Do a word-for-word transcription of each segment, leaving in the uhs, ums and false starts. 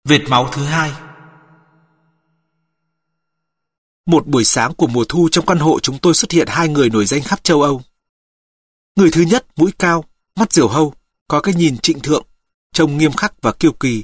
Vệt máu thứ hai. Một buổi sáng của mùa thu, trong căn hộ chúng tôi xuất hiện hai người nổi danh khắp châu Âu. Người thứ nhất, mũi cao, mắt diều hâu, có cái nhìn trịnh thượng, trông nghiêm khắc và kiêu kỳ.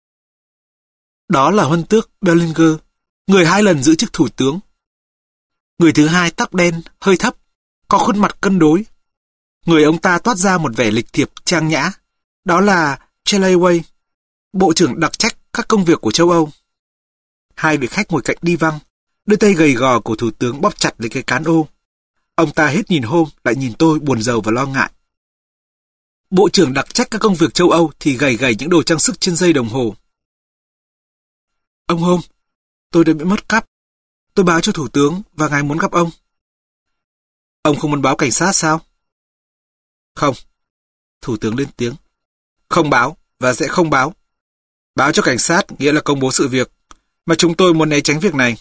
Đó là huân tước Bellinger, người hai lần giữ chức thủ tướng. Người thứ hai, tóc đen, hơi thấp, có khuôn mặt cân đối. Người ông ta toát ra một vẻ lịch thiệp trang nhã. Đó là Callaway, bộ trưởng đặc trách các công việc của châu Âu. Hai vị khách ngồi cạnh đi văng, đôi tay gầy gò của thủ tướng bóp chặt lấy cái cán ô. Ông ta hết nhìn Hôm lại nhìn tôi, buồn rầu và lo ngại. Bộ trưởng đặc trách các công việc châu Âu thì gầy gầy những đồ trang sức trên dây đồng hồ. Ông Hôm, tôi đã bị mất cắp. Tôi báo cho thủ tướng và ngài muốn gặp ông. Ông không muốn báo cảnh sát sao? Không. Thủ tướng lên tiếng. Không báo và sẽ không báo. Báo cho cảnh sát nghĩa là công bố sự việc, mà chúng tôi muốn né tránh việc này.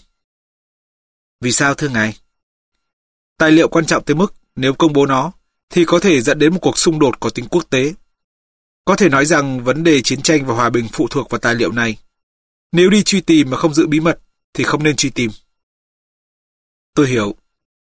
Vì sao thưa ngài? Tài liệu quan trọng tới mức nếu công bố nó thì có thể dẫn đến một cuộc xung đột có tính quốc tế. Có thể nói rằng vấn đề chiến tranh và hòa bình phụ thuộc vào tài liệu này. Nếu đi truy tìm mà không giữ bí mật thì không nên truy tìm. Tôi hiểu.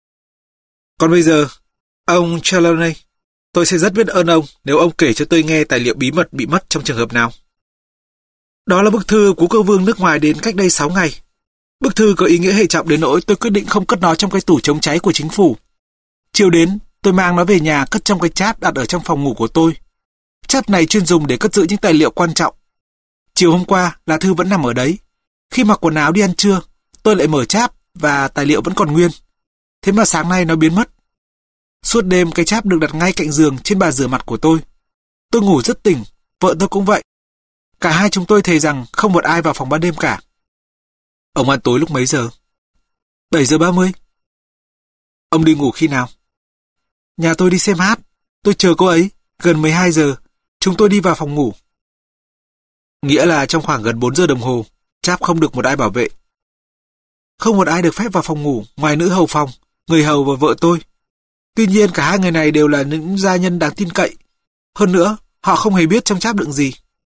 Còn bây giờ, ông Trelawney, tôi sẽ rất biết ơn ông nếu ông kể cho tôi nghe tài liệu bí mật bị mất trong trường hợp nào. Đó là bức thư của cơ vương nước ngoài đến cách đây sáu ngày. Bức thư có ý nghĩa hệ trọng đến nỗi tôi quyết định không cất nó trong cái tủ chống cháy của chính phủ. Chiều đến, tôi mang nó về nhà cất trong cái cháp đặt ở trong phòng ngủ của tôi. Cháp này chuyên dùng để cất giữ những tài liệu quan trọng. Chiều hôm qua, lá thư vẫn nằm ở đấy. Khi mặc quần áo đi ăn trưa, tôi lại mở cháp và tài liệu vẫn còn nguyên. Thế mà sáng nay nó biến mất. Suốt đêm cái cháp được đặt ngay cạnh giường trên bàn rửa mặt của tôi. Tôi ngủ rất tỉnh, vợ tôi cũng vậy. Cả hai chúng tôi thề rằng không một ai vào phòng ban đêm cả. Ông ăn tối lúc mấy giờ? bảy giờ ba mươi. Ông đi ngủ khi nào? Nhà tôi đi xem hát. Tôi chờ cô ấy. Gần mười hai giờ, chúng tôi đi vào phòng ngủ. Nghĩa là trong khoảng gần bốn giờ đồng hồ, cháp không được một ai bảo vệ. Không một ai được phép vào phòng ngủ ngoài nữ hầu phòng, người hầu và vợ tôi. Tuy nhiên cả hai người này đều là những gia nhân đáng tin cậy. Hơn nữa, họ không hề biết trong cháp đựng gì.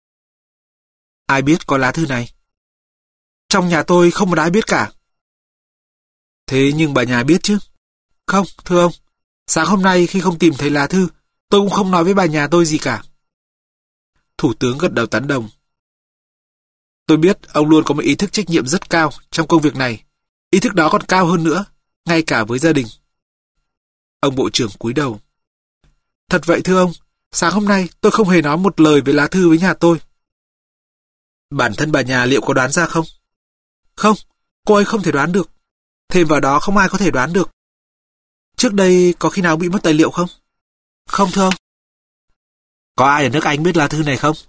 Ai biết có lá thư này? Trong nhà tôi không một ai biết cả. Thế nhưng bà nhà biết chứ? Không, thưa ông. Sáng hôm nay khi không tìm thấy lá thư, tôi cũng không nói với bà nhà tôi gì cả. Thủ tướng gật đầu tán đồng. Tôi biết ông luôn có một ý thức trách nhiệm rất cao trong công việc này. Ý thức đó còn cao hơn nữa, ngay cả với gia đình. Ông bộ trưởng cúi đầu. Thật vậy thưa ông, sáng hôm nay tôi không hề nói một lời về lá thư với nhà tôi. Bản thân bà nhà liệu có đoán ra không? Không, cô ấy không thể đoán được. Thêm vào đó không ai có thể đoán được. Trước đây có khi nào bị mất tài liệu không? Không thưa ông. Có ai ở nước Anh biết lá thư này không?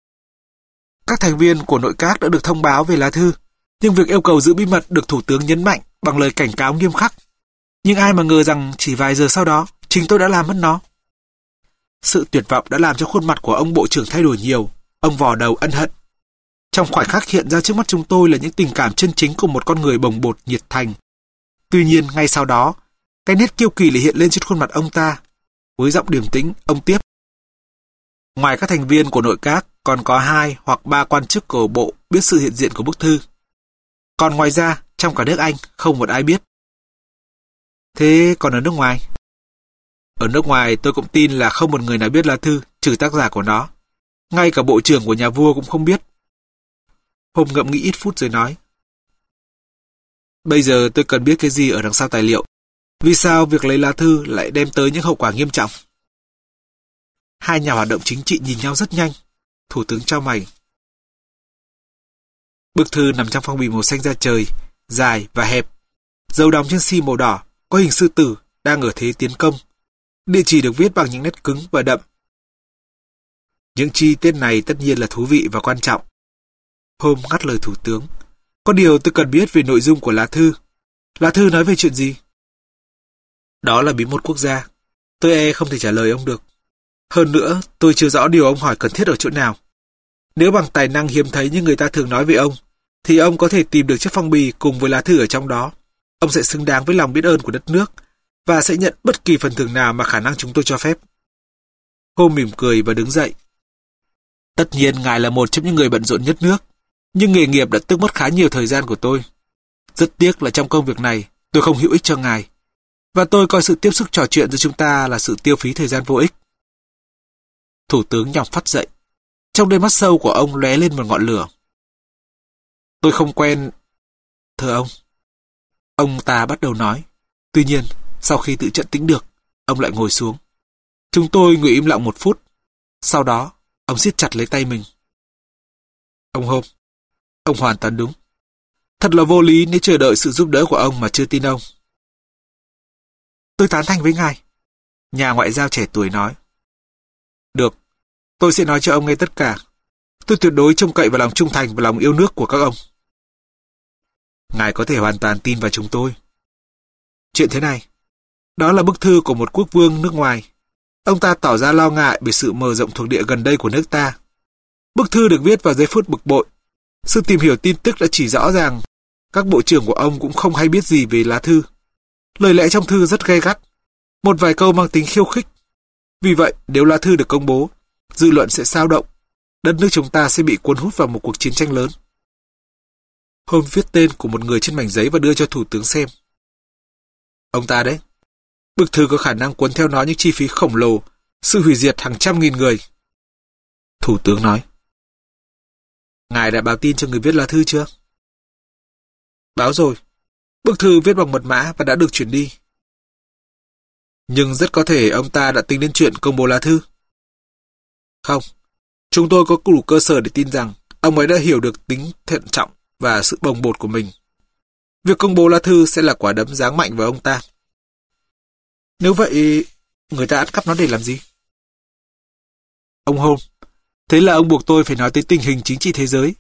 Các thành viên của nội các đã được thông báo về lá thư, nhưng việc yêu cầu giữ bí mật được Thủ tướng nhấn mạnh bằng lời cảnh cáo nghiêm khắc. Nhưng ai mà ngờ rằng chỉ vài giờ sau đó, chính tôi đã làm mất nó. Sự tuyệt vọng đã làm cho khuôn mặt của ông bộ trưởng thay đổi nhiều. Ông vò đầu ân hận. Trong khoảnh khắc hiện ra trước mắt chúng tôi là những tình cảm chân chính của một con người bồng bột nhiệt thành. Tuy nhiên, ngay sau đó, cái nét kiêu kỳ lại hiện lên trên khuôn mặt ông ta. Với giọng điềm tĩnh, ông tiếp. Ngoài các thành viên của nội các, còn có hai hoặc ba quan chức của bộ biết sự hiện diện của bức thư. Còn ngoài ra, trong cả nước Anh, không một ai biết. Thế còn ở nước ngoài? Ở nước ngoài tôi cũng tin là không một người nào biết lá thư, trừ tác giả của nó. Ngay cả bộ trưởng của nhà vua cũng không biết. Hôm ngẫm nghĩ ít phút rồi nói. Bây giờ tôi cần biết cái gì ở đằng sau tài liệu. Vì sao việc lấy lá thư lại đem tới những hậu quả nghiêm trọng? Hai nhà hoạt động chính trị nhìn nhau rất nhanh. Thủ tướng chau mày. Bức thư nằm trong phong bì màu xanh da trời, dài và hẹp. Dấu đóng trên xi màu đỏ, có hình sư tử đang ở thế tiến công. Địa chỉ được viết bằng những nét cứng và đậm. Những chi tiết này tất nhiên là thú vị và quan trọng. Hôm ngắt lời thủ tướng. Có điều tôi cần biết về nội dung của lá thư. Lá thư nói về chuyện gì? Đó là bí mật quốc gia. Tôi e không thể trả lời ông được. Hơn nữa, tôi chưa rõ điều ông hỏi cần thiết ở chỗ nào. Nếu bằng tài năng hiếm thấy như người ta thường nói về ông, thì ông có thể tìm được chiếc phong bì cùng với lá thư ở trong đó. Ông sẽ xứng đáng với lòng biết ơn của đất nước và sẽ nhận bất kỳ phần thưởng nào mà khả năng chúng tôi cho phép. Hôm mỉm cười và đứng dậy. Tất nhiên ngài là một trong những người bận rộn nhất nước. Nhưng nghề nghiệp đã tước mất khá nhiều thời gian của tôi. Rất tiếc là trong công việc này, tôi không hữu ích cho ngài. Và tôi coi sự tiếp xúc trò chuyện giữa chúng ta là sự tiêu phí thời gian vô ích. Thủ tướng nhỏng phắt dậy. Trong đôi mắt sâu của ông lóe lên một ngọn lửa. Tôi không quen... Thưa ông. Ông ta bắt đầu nói. Tuy nhiên, sau khi tự chấn tĩnh được, ông lại ngồi xuống. Chúng tôi ngồi im lặng một phút. Sau đó, ông siết chặt lấy tay mình. Ông Holmes, ông hoàn toàn đúng. Thật là vô lý nếu chờ đợi sự giúp đỡ của ông mà chưa tin ông. Tôi tán thành với ngài. Nhà ngoại giao trẻ tuổi nói. Được, tôi sẽ nói cho ông nghe tất cả. Tôi tuyệt đối trông cậy vào lòng trung thành và lòng yêu nước của các ông. Ngài có thể hoàn toàn tin vào chúng tôi. Chuyện thế này, đó là bức thư của một quốc vương nước ngoài. Ông ta tỏ ra lo ngại về sự mở rộng thuộc địa gần đây của nước ta. Bức thư được viết vào giây phút bực bội. Sự tìm hiểu tin tức đã chỉ rõ ràng các bộ trưởng của ông cũng không hay biết gì về lá thư. Lời lẽ trong thư rất gay gắt, một vài câu mang tính khiêu khích. Vì vậy, nếu lá thư được công bố, dư luận sẽ xao động, đất nước chúng ta sẽ bị cuốn hút vào một cuộc chiến tranh lớn. Holmes viết tên của một người trên mảnh giấy và đưa cho thủ tướng xem. Ông ta đấy. Bức thư có khả năng cuốn theo nó những chi phí khổng lồ, sự hủy diệt hàng trăm nghìn người. Thủ tướng nói. Ngài đã báo tin cho người viết lá thư chưa? Báo rồi. Bức thư viết bằng mật mã và đã được chuyển đi. Nhưng rất có thể ông ta đã tính đến chuyện công bố lá thư. Không. Chúng tôi có đủ cơ sở để tin rằng ông ấy đã hiểu được tính thận trọng và sự bồng bột của mình. Việc công bố lá thư sẽ là quả đấm giáng mạnh vào ông ta. Nếu vậy, người ta ăn cắp nó để làm gì? Ông Holmes, thế là ông buộc tôi phải nói tới tình hình chính trị thế giới.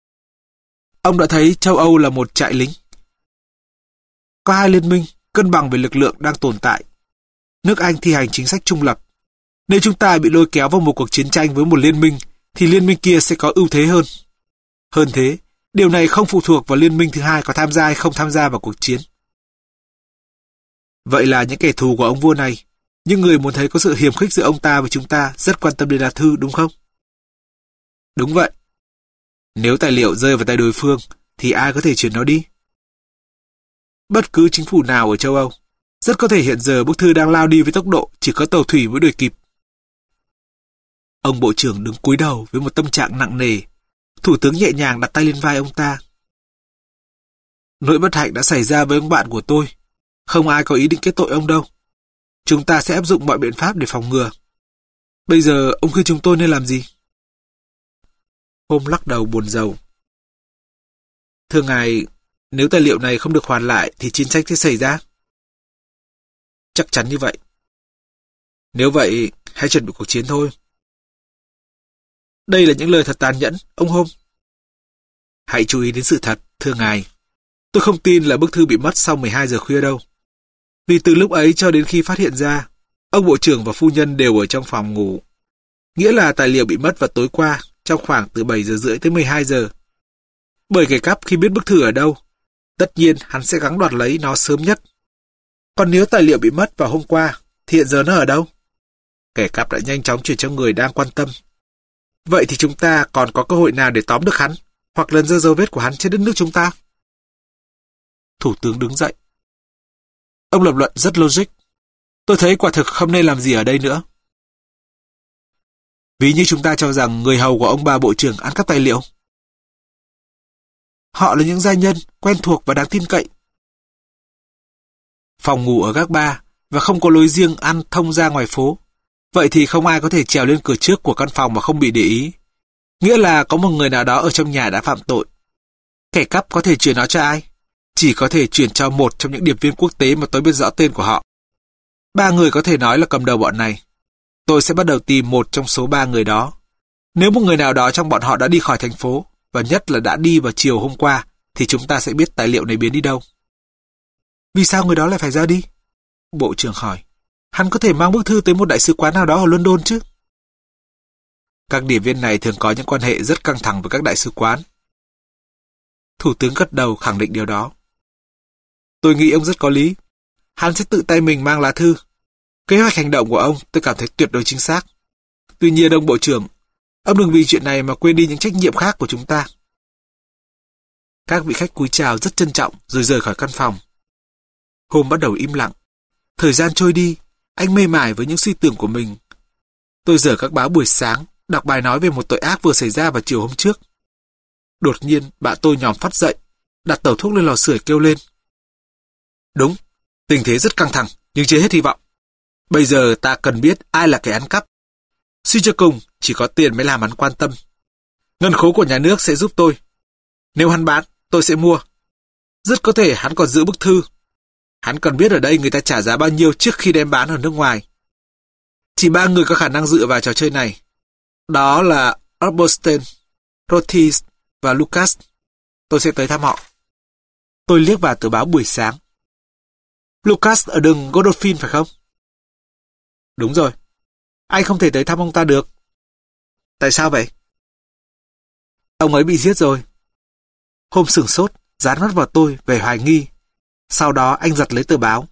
Ông đã thấy châu Âu là một trại lính. Có hai liên minh cân bằng về lực lượng đang tồn tại. Nước Anh thi hành chính sách trung lập. Nếu chúng ta bị lôi kéo vào một cuộc chiến tranh với một liên minh, thì liên minh kia sẽ có ưu thế hơn. Hơn thế, điều này không phụ thuộc vào liên minh thứ hai có tham gia hay không tham gia vào cuộc chiến. Vậy là những kẻ thù của ông vua này, những người muốn thấy có sự hiềm khích giữa ông ta và chúng ta rất quan tâm đến lá thư, đúng không? Đúng vậy. Nếu tài liệu rơi vào tay đối phương, thì ai có thể chuyển nó đi? Bất cứ chính phủ nào ở châu Âu, rất có thể hiện giờ bức thư đang lao đi với tốc độ chỉ có tàu thủy mới đuổi kịp. Ông bộ trưởng đứng cúi đầu với một tâm trạng nặng nề. Thủ tướng nhẹ nhàng đặt tay lên vai ông ta. Nỗi bất hạnh đã xảy ra với ông bạn của tôi. Không ai có ý định kết tội ông đâu. Chúng ta sẽ áp dụng mọi biện pháp để phòng ngừa. Bây giờ ông khuyên chúng tôi nên làm gì? Holmes lắc đầu buồn rầu. Thưa ngài, nếu tài liệu này không được hoàn lại thì chiến tranh sẽ xảy ra. Chắc chắn như vậy. Nếu vậy, hãy chuẩn bị cuộc chiến thôi. Đây là những lời thật tàn nhẫn, ông Holmes. Hãy chú ý đến sự thật, thưa ngài. Tôi không tin là bức thư bị mất sau mười hai giờ khuya đâu. Vì từ lúc ấy cho đến khi phát hiện ra, ông bộ trưởng và phu nhân đều ở trong phòng ngủ. Nghĩa là tài liệu bị mất vào tối qua, trong khoảng từ bảy giờ rưỡi tới mười hai giờ. Bởi kẻ cắp khi biết bức thư ở đâu, tất nhiên hắn sẽ gắng đoạt lấy nó sớm nhất. Còn nếu tài liệu bị mất vào hôm qua, thì hiện giờ nó ở đâu? Kẻ cắp đã nhanh chóng chuyển cho người đang quan tâm. Vậy thì chúng ta còn có cơ hội nào để tóm được hắn, hoặc lần ra dấu vết của hắn trên đất nước chúng ta? Thủ tướng đứng dậy. Ông lập luận rất logic. Tôi thấy quả thực không nên làm gì ở đây nữa. Ví như chúng ta cho rằng người hầu của ông bà bộ trưởng ăn cắp tài liệu. Họ là những gia nhân, quen thuộc và đáng tin cậy. Phòng ngủ ở gác ba và không có lối riêng ăn thông ra ngoài phố. Vậy thì không ai có thể trèo lên cửa trước của căn phòng mà không bị để ý. Nghĩa là có một người nào đó ở trong nhà đã phạm tội. Kẻ cắp có thể chuyển nó cho ai? Chỉ có thể chuyển cho một trong những điệp viên quốc tế mà tôi biết rõ tên của họ. Ba người có thể nói là cầm đầu bọn này. Tôi sẽ bắt đầu tìm một trong số ba người đó. Nếu một người nào đó trong bọn họ đã đi khỏi thành phố, và nhất là đã đi vào chiều hôm qua, thì chúng ta sẽ biết tài liệu này biến đi đâu. Vì sao người đó lại phải ra đi? Bộ trưởng hỏi. Hắn có thể mang bức thư tới một đại sứ quán nào đó ở London chứ? Các điệp viên này thường có những quan hệ rất căng thẳng với các đại sứ quán. Thủ tướng gật đầu khẳng định điều đó. Tôi nghĩ ông rất có lý. Hắn sẽ tự tay mình mang lá thư. Kế hoạch hành động của ông tôi cảm thấy tuyệt đối chính xác. Tuy nhiên ông bộ trưởng, ông đừng vì chuyện này mà quên đi những trách nhiệm khác của chúng ta. Các vị khách cúi chào rất trân trọng rồi rời khỏi căn phòng. Hôm bắt đầu im lặng. Thời gian trôi đi, anh mê mải với những suy tưởng của mình. Tôi dở các báo buổi sáng, đọc bài nói về một tội ác vừa xảy ra vào chiều hôm trước. Đột nhiên, bạn tôi nhòm phát dậy, đặt tẩu thuốc lên lò sưởi kêu lên. Đúng, tình thế rất căng thẳng, nhưng chưa hết hy vọng. Bây giờ ta cần biết ai là kẻ ăn cắp. Suy cho cùng, chỉ có tiền mới làm hắn quan tâm. Ngân khố của nhà nước sẽ giúp tôi. Nếu hắn bán, tôi sẽ mua. Rất có thể hắn còn giữ bức thư. Hắn cần biết ở đây người ta trả giá bao nhiêu trước khi đem bán ở nước ngoài. Chỉ ba người có khả năng dựa vào trò chơi này. Đó là Orbosten, Rothis và Lucas. Tôi sẽ tới thăm họ. Tôi liếc vào tờ báo buổi sáng. Lucas ở đường Godolphin phải không? Đúng rồi. Anh không thể tới thăm ông ta được. Tại sao vậy? Ông ấy bị giết rồi. Hôm sửng sốt, dán mắt vào tôi về hoài nghi. Sau đó anh giật lấy tờ báo.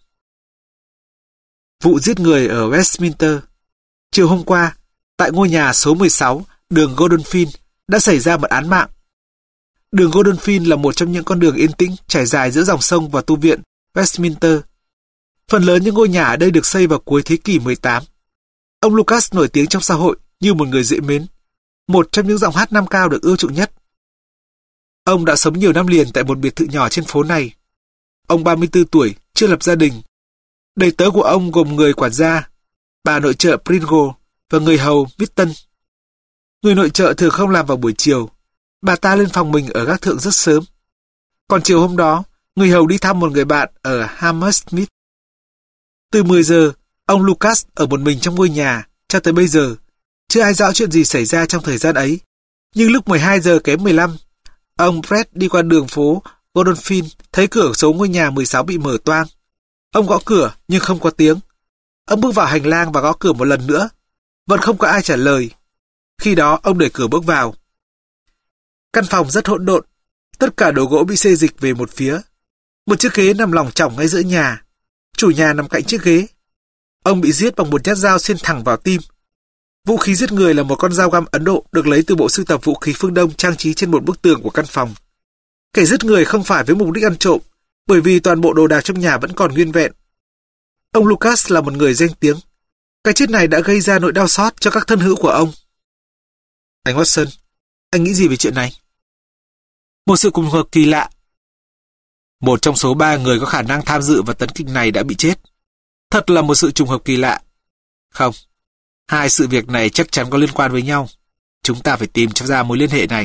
Vụ giết người ở Westminster. Chiều hôm qua, tại ngôi nhà số mười sáu, đường Godolphin, đã xảy ra một án mạng. Đường Godolphin là một trong những con đường yên tĩnh trải dài giữa dòng sông và tu viện Westminster. Phần lớn những ngôi nhà ở đây được xây vào cuối thế kỷ mười tám. Ông Lucas nổi tiếng trong xã hội như một người dễ mến, một trong những giọng hát nam cao được ưa chuộng nhất. Ông đã sống nhiều năm liền tại một biệt thự nhỏ trên phố này. Ông ba mươi tư tuổi, chưa lập gia đình. Đầy tớ của ông gồm người quản gia, bà nội trợ Pringle và người hầu Vitton. Người nội trợ thường không làm vào buổi chiều. Bà ta lên phòng mình ở gác thượng rất sớm. Còn chiều hôm đó, người hầu đi thăm một người bạn ở Hammersmith. Từ mười giờ, ông Lucas ở một mình trong ngôi nhà, cho tới bây giờ. Chưa ai rõ chuyện gì xảy ra trong thời gian ấy. Nhưng lúc mười hai giờ kém mười lăm, ông Fred đi qua đường phố Godolphin, thấy cửa số ngôi nhà mười sáu bị mở toang. Ông gõ cửa nhưng không có tiếng. Ông bước vào hành lang và gõ cửa một lần nữa. Vẫn không có ai trả lời. Khi đó ông đẩy cửa bước vào. Căn phòng rất hỗn độn. Tất cả đồ gỗ bị xê dịch về một phía. Một chiếc ghế nằm lỏng chỏng ngay giữa nhà. Chủ nhà nằm cạnh chiếc ghế. Ông bị giết bằng một nhát dao xuyên thẳng vào tim. Vũ khí giết người là một con dao găm Ấn Độ được lấy từ bộ sưu tập vũ khí phương Đông trang trí trên một bức tường của căn phòng. Kẻ giết người không phải với mục đích ăn trộm, bởi vì toàn bộ đồ đạc trong nhà vẫn còn nguyên vẹn. Ông Lucas là một người danh tiếng. Cái chết này đã gây ra nỗi đau xót cho các thân hữu của ông. Anh Watson, anh nghĩ gì về chuyện này? Một sự trùng hợp kỳ lạ. Một trong số ba người có khả năng tham dự vào tấn kịch này đã bị chết. Thật là một sự trùng hợp kỳ lạ. Không, hai sự việc này chắc chắn có liên quan với nhau. Chúng ta phải tìm cho ra mối liên hệ này.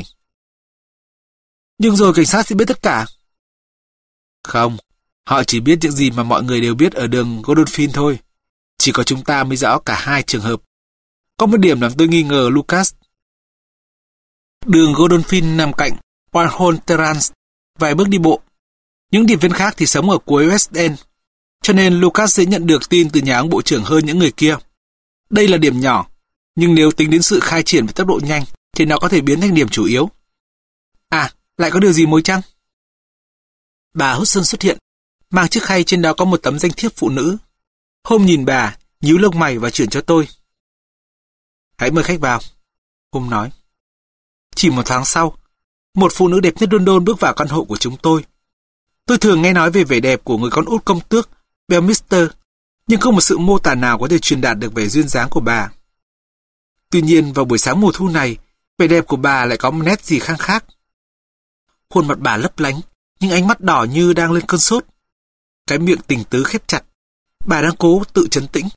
Nhưng rồi cảnh sát sẽ biết tất cả. Không, họ chỉ biết những gì mà mọi người đều biết ở đường Godolphin thôi. Chỉ có chúng ta mới rõ cả hai trường hợp. Có một điểm làm tôi nghi ngờ Lucas. Đường Godolphin nằm cạnh Warhol Terrace, vài bước đi bộ. Những điệp viên khác thì sống ở cuối West End, cho nên Lucas sẽ nhận được tin từ nhà ông bộ trưởng hơn những người kia. Đây là điểm nhỏ, nhưng nếu tính đến sự khai triển với tốc độ nhanh, thì nó có thể biến thành điểm chủ yếu. À, lại có điều gì mối chăng? Bà Hudson xuất hiện, mang chiếc khay trên đó có một tấm danh thiếp phụ nữ. Hôm nhìn bà, nhíu lông mày và chuyển cho tôi. Hãy mời khách vào, Hôm nói. Chỉ một tháng sau, một phụ nữ đẹp nhất London bước vào căn hộ của chúng tôi. Tôi thường nghe nói về vẻ đẹp của người con út công tước Belmister, nhưng không một sự mô tả nào có thể truyền đạt được vẻ duyên dáng của bà. Tuy nhiên, vào buổi sáng mùa thu này, vẻ đẹp của bà lại có một nét gì khang khác. Khuôn mặt bà lấp lánh, nhưng ánh mắt đỏ như đang lên cơn sốt. Cái miệng tình tứ khép chặt. Bà đang cố tự trấn tĩnh.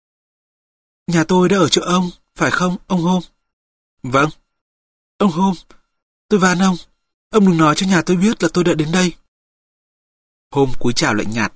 Nhà tôi đã ở chỗ ông, phải không, ông Hôm? Vâng. Ông Hôm, tôi van ông, ông đừng nói cho nhà tôi biết là tôi đã đến đây. Hôm cúi chào lạnh nhạt.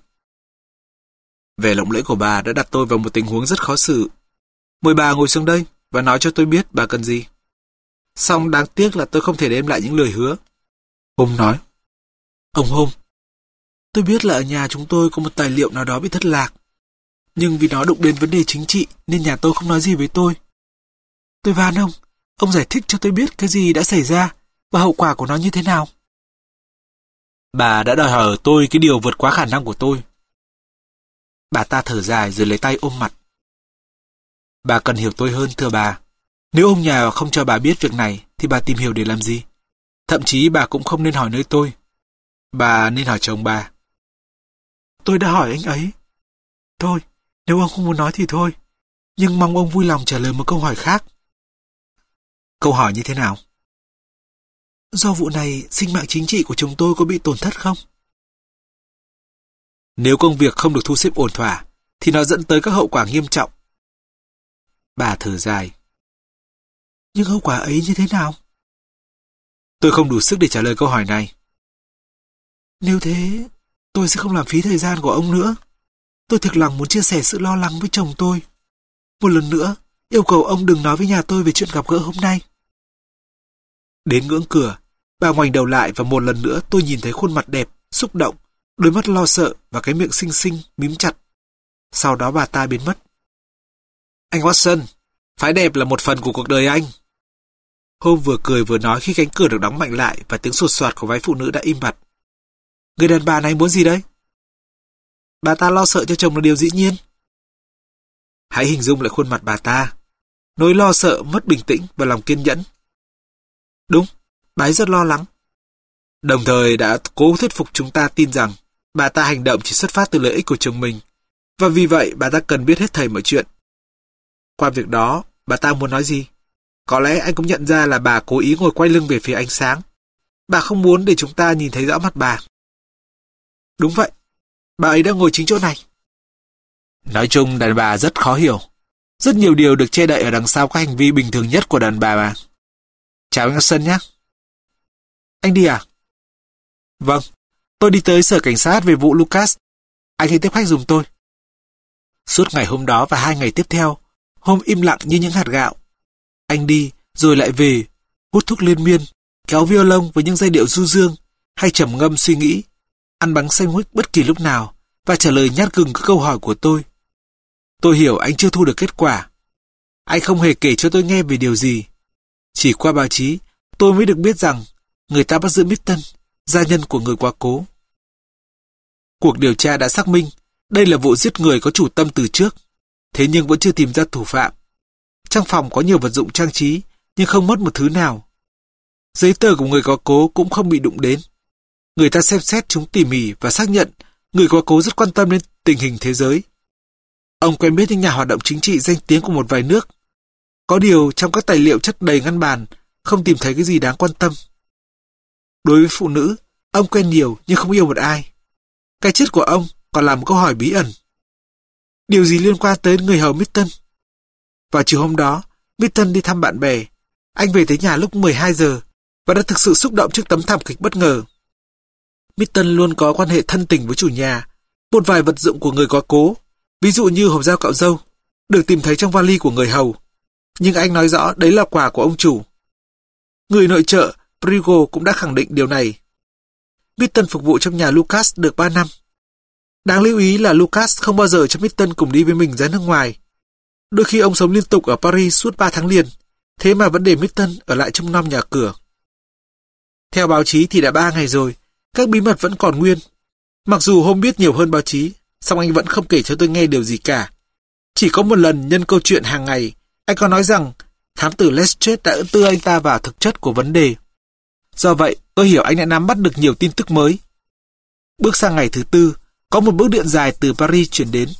Vẻ lộng lẫy của bà đã đặt tôi vào một tình huống rất khó xử. Mời bà ngồi xuống đây và nói cho tôi biết bà cần gì. Song đáng tiếc là tôi không thể đem lại những lời hứa. Hôm nói. Ông Hôm, tôi biết là ở nhà chúng tôi có một tài liệu nào đó bị thất lạc. Nhưng vì nó đụng đến vấn đề chính trị nên nhà tôi không nói gì với tôi. Tôi van ông, ông giải thích cho tôi biết cái gì đã xảy ra và hậu quả của nó như thế nào. Bà đã đòi hỏi ở tôi cái điều vượt quá khả năng của tôi. Bà ta thở dài rồi lấy tay ôm mặt. Bà cần hiểu tôi hơn, thưa bà. Nếu ông nhà không cho bà biết việc này thì bà tìm hiểu để làm gì? Thậm chí bà cũng không nên hỏi nơi tôi, Bà nên hỏi chồng bà. Tôi đã hỏi anh ấy. Thôi, nếu ông không muốn nói thì thôi. Nhưng mong ông vui lòng trả lời một câu hỏi khác. Câu hỏi như thế nào? Do vụ này, sinh mạng chính trị của chúng tôi có bị tổn thất không? Nếu công việc không được thu xếp ổn thỏa, thì nó dẫn tới các hậu quả nghiêm trọng. Bà thở dài. Nhưng hậu quả ấy như thế nào? Tôi không đủ sức để trả lời câu hỏi này. Nếu thế, tôi sẽ không làm phí thời gian của ông nữa. Tôi thực lòng muốn chia sẻ sự lo lắng với chồng tôi. Một lần nữa, yêu cầu ông đừng nói với nhà tôi về chuyện gặp gỡ hôm nay. Đến ngưỡng cửa, bà ngoảnh đầu lại và một lần nữa tôi nhìn thấy khuôn mặt đẹp, xúc động, đôi mắt lo sợ và cái miệng xinh xinh, mím chặt. Sau đó bà ta biến mất. Anh Watson, phái đẹp là một phần của cuộc đời anh. Hôm vừa cười vừa nói khi cánh cửa được đóng mạnh lại và tiếng sột soạt của váy phụ nữ đã im bặt. Người đàn bà này muốn gì đấy? Bà ta lo sợ cho chồng là điều dĩ nhiên. Hãy hình dung lại khuôn mặt bà ta. Nỗi lo sợ, mất bình tĩnh và lòng kiên nhẫn. Đúng, bà ấy rất lo lắng. Đồng thời đã cố thuyết phục chúng ta tin rằng bà ta hành động chỉ xuất phát từ lợi ích của chồng mình, và vì vậy bà ta cần biết hết thảy mọi chuyện. Qua việc đó, bà ta muốn nói gì? Có lẽ anh cũng nhận ra là bà cố ý ngồi quay lưng về phía ánh sáng. Bà không muốn để chúng ta nhìn thấy rõ mặt bà. Đúng vậy, bà ấy đang ngồi chính chỗ này. Nói chung đàn bà rất khó hiểu. Rất nhiều điều được che đậy ở đằng sau các hành vi bình thường nhất của đàn bà mà. Chào anh Watson nhé. Anh đi à? Vâng, tôi đi tới sở cảnh sát về vụ Lucas. Anh hãy tiếp khách giùm tôi. Suốt ngày hôm đó và hai ngày tiếp theo, hôm im lặng như những hạt gạo. Anh đi, rồi lại về, hút thuốc liên miên, kéo violon với những giai điệu du dương, hay trầm ngâm suy nghĩ, ăn bánh sandwich bất kỳ lúc nào và trả lời nhát gừng các câu hỏi của tôi. Tôi hiểu anh chưa thu được kết quả. Anh không hề kể cho tôi nghe về điều gì. Chỉ qua báo chí, tôi mới được biết rằng người ta bắt giữ Mitton, gia nhân của người quá cố. Cuộc điều tra đã xác minh đây là vụ giết người có chủ tâm từ trước, thế nhưng vẫn chưa tìm ra thủ phạm. Trong phòng có nhiều vật dụng trang trí, nhưng không mất một thứ nào. Giấy tờ của người quá cố cũng không bị đụng đến. Người ta xem xét chúng tỉ mỉ và xác nhận người quá cố rất quan tâm đến tình hình thế giới. Ông quen biết những nhà hoạt động chính trị danh tiếng của một vài nước. Có điều trong các tài liệu chất đầy ngăn bàn, không tìm thấy cái gì đáng quan tâm. Đối với phụ nữ, ông quen nhiều nhưng không yêu một ai. Cái chết của ông còn là một câu hỏi bí ẩn. Điều gì liên quan tới người hầu Mitton? Vào chiều hôm đó, Mitton đi thăm bạn bè. Anh về tới nhà lúc mười hai giờ và đã thực sự xúc động trước tấm thảm kịch bất ngờ. Mitton luôn có quan hệ thân tình với chủ nhà. Một vài vật dụng của người quá cố, ví dụ như hộp dao cạo râu, được tìm thấy trong vali của người hầu. Nhưng anh nói rõ đấy là quà của ông chủ. Người nội trợ Prigo cũng đã khẳng định điều này. Mitton phục vụ trong nhà Lucas được ba năm. Đáng lưu ý là Lucas không bao giờ cho Mitton cùng đi với mình ra nước ngoài. Đôi khi ông sống liên tục ở Paris suốt ba tháng liền, thế mà vẫn để Mitton ở lại trông nom nhà cửa. Theo báo chí thì đã ba ngày rồi, các bí mật vẫn còn nguyên. Mặc dù hôm biết nhiều hơn báo chí, song anh vẫn không kể cho tôi nghe điều gì cả. Chỉ có một lần nhân câu chuyện hàng ngày, anh có nói rằng thám tử Lestrade đã đưa anh ta vào thực chất của vấn đề. Do vậy, tôi hiểu anh đã nắm bắt được nhiều tin tức mới. Bước sang ngày thứ tư, có một bức điện dài từ Paris chuyển đến.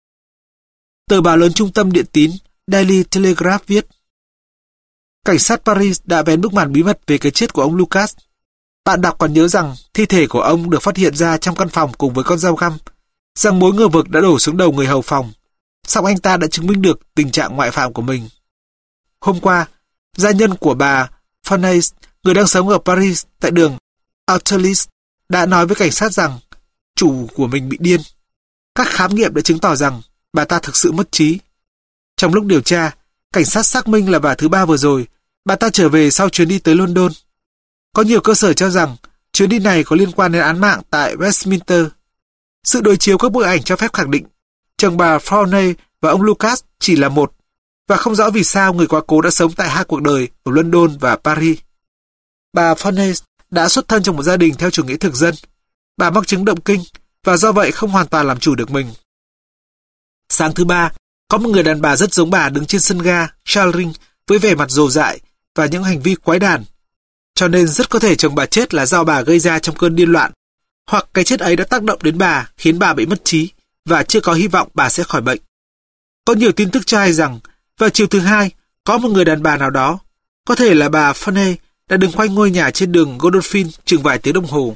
Tờ báo lớn trung tâm điện tín Daily Telegraph viết: cảnh sát Paris đã vén bức màn bí mật về cái chết của ông Lucas. Bạn đọc còn nhớ rằng thi thể của ông được phát hiện ra trong căn phòng cùng với con dao găm, rằng mối ngờ vực đã đổ xuống đầu người hầu phòng, song anh ta đã chứng minh được tình trạng ngoại phạm của mình. Hôm qua, gia nhân của bà Farnese, người đang sống ở Paris tại đường Austerlitz, đã nói với cảnh sát rằng chủ của mình bị điên. Các khám nghiệm đã chứng tỏ rằng bà ta thực sự mất trí. Trong lúc điều tra, cảnh sát xác minh là vào thứ ba vừa rồi, bà ta trở về sau chuyến đi tới London. Có nhiều cơ sở cho rằng chuyến đi này có liên quan đến án mạng tại Westminster. Sự đối chiếu các bức ảnh cho phép khẳng định chồng bà Farnese và ông Lucas chỉ là một, và không rõ vì sao người quá cố đã sống tại hai cuộc đời ở London và Paris. Bà Farnese đã xuất thân trong một gia đình theo chủ nghĩa thực dân. Bà mắc chứng động kinh và do vậy không hoàn toàn làm chủ được mình. Sáng thứ ba, có một người đàn bà rất giống bà đứng trên sân ga Charling với vẻ mặt rồ dại và những hành vi quái đản. Cho nên rất có thể chồng bà chết là do bà gây ra trong cơn điên loạn, Hoặc cái chết ấy đã tác động đến bà, khiến bà bị mất trí, và chưa có hy vọng bà sẽ khỏi bệnh. Có nhiều tin tức cho hay rằng, vào chiều thứ hai, có một người đàn bà nào đó, có thể là bà Fanny, đã đứng quanh ngôi nhà trên đường Godolphin chừng vài tiếng đồng hồ.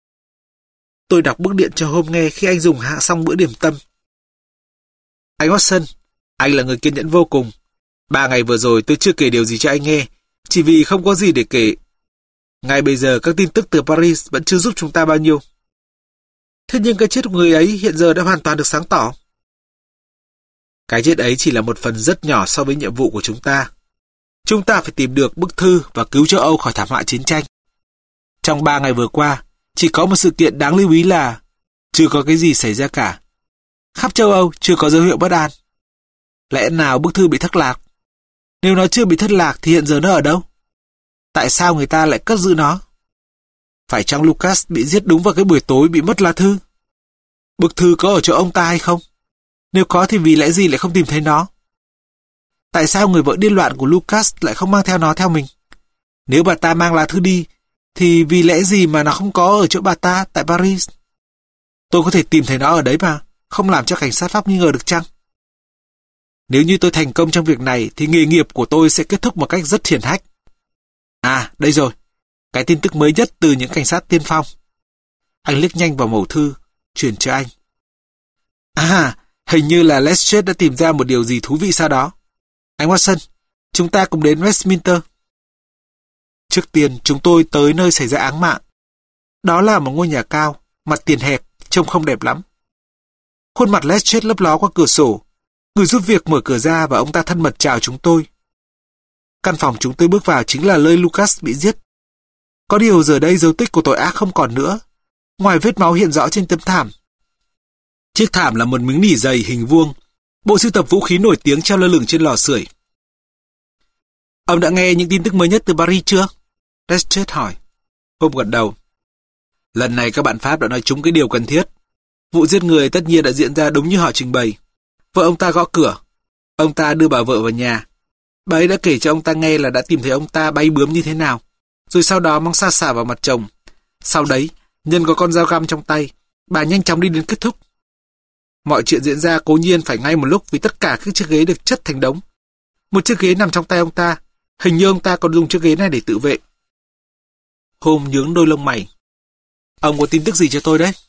Tôi đọc bức điện cho Holmes nghe khi anh dùng hạ xong bữa điểm tâm. Anh Watson, anh là người kiên nhẫn vô cùng. Ba ngày vừa rồi tôi chưa kể điều gì cho anh nghe, chỉ vì không có gì để kể. Ngay bây giờ các tin tức từ Paris vẫn chưa giúp chúng ta bao nhiêu. Thế nhưng cái chết của người ấy hiện giờ đã hoàn toàn được sáng tỏ. Cái chết ấy chỉ là một phần rất nhỏ so với nhiệm vụ của chúng ta. Chúng ta phải tìm được bức thư và cứu châu Âu khỏi thảm họa chiến tranh. Trong ba ngày vừa qua, chỉ có một sự kiện đáng lưu ý là chưa có cái gì xảy ra cả. Khắp châu Âu chưa có dấu hiệu bất an. Lẽ nào bức thư bị thất lạc? Nếu nó chưa bị thất lạc thì hiện giờ nó ở đâu? Tại sao người ta lại cất giữ nó? Phải chăng Lucas bị giết đúng vào cái buổi tối bị mất lá thư? Bức thư có ở chỗ ông ta hay không? Nếu có thì vì lẽ gì lại không tìm thấy nó? Tại sao người vợ điên loạn của Lucas lại không mang theo nó theo mình? Nếu bà ta mang lá thư đi, thì vì lẽ gì mà nó không có ở chỗ bà ta tại Paris? Tôi có thể tìm thấy nó ở đấy mà, không làm cho cảnh sát Pháp nghi ngờ được chăng? Nếu như tôi thành công trong việc này, thì nghề nghiệp của tôi sẽ kết thúc một cách rất hiển hách. À, đây rồi. Cái tin tức mới nhất từ những cảnh sát tiên phong. Anh liếc nhanh vào mẩu thư, chuyển cho anh. À, hình như là Lestrade đã tìm ra một điều gì thú vị sau đó. Anh Watson, chúng ta cùng đến Westminster. Trước tiên, chúng tôi tới nơi xảy ra án mạng. Đó là một ngôi nhà cao, mặt tiền hẹp, trông không đẹp lắm. Khuôn mặt Lestrade lấp ló qua cửa sổ. Người giúp việc mở cửa ra và ông ta thân mật chào chúng tôi. Căn phòng chúng tôi bước vào chính là nơi Lucas bị giết. Có điều giờ đây dấu tích của tội ác không còn nữa, ngoài vết máu hiện rõ trên tấm thảm. Chiếc thảm là một miếng nỉ dày hình vuông, bộ sưu tập vũ khí nổi tiếng treo lơ lửng trên lò sưởi. Ông đã nghe những tin tức mới nhất từ Paris chưa? Lestrade hỏi. Holmes gật đầu. Lần này các bạn Pháp đã nói trúng cái điều cần thiết. Vụ giết người tất nhiên đã diễn ra đúng như họ trình bày. Vợ ông ta gõ cửa. Ông ta đưa bà vợ vào nhà. Bà ấy đã kể cho ông ta nghe là đã tìm thấy ông ta bay bướm như thế nào, rồi sau đó mang sa sả vào mặt chồng. Sau đấy, nhân có con dao găm trong tay, bà nhanh chóng đi đến kết thúc. Mọi chuyện diễn ra cố nhiên phải ngay một lúc vì tất cả các chiếc ghế được chất thành đống. Một chiếc ghế nằm trong tay ông ta, hình như ông ta còn dùng chiếc ghế này để tự vệ. Holmes nhướng đôi lông mày. Ông có tin tức gì cho tôi đấy?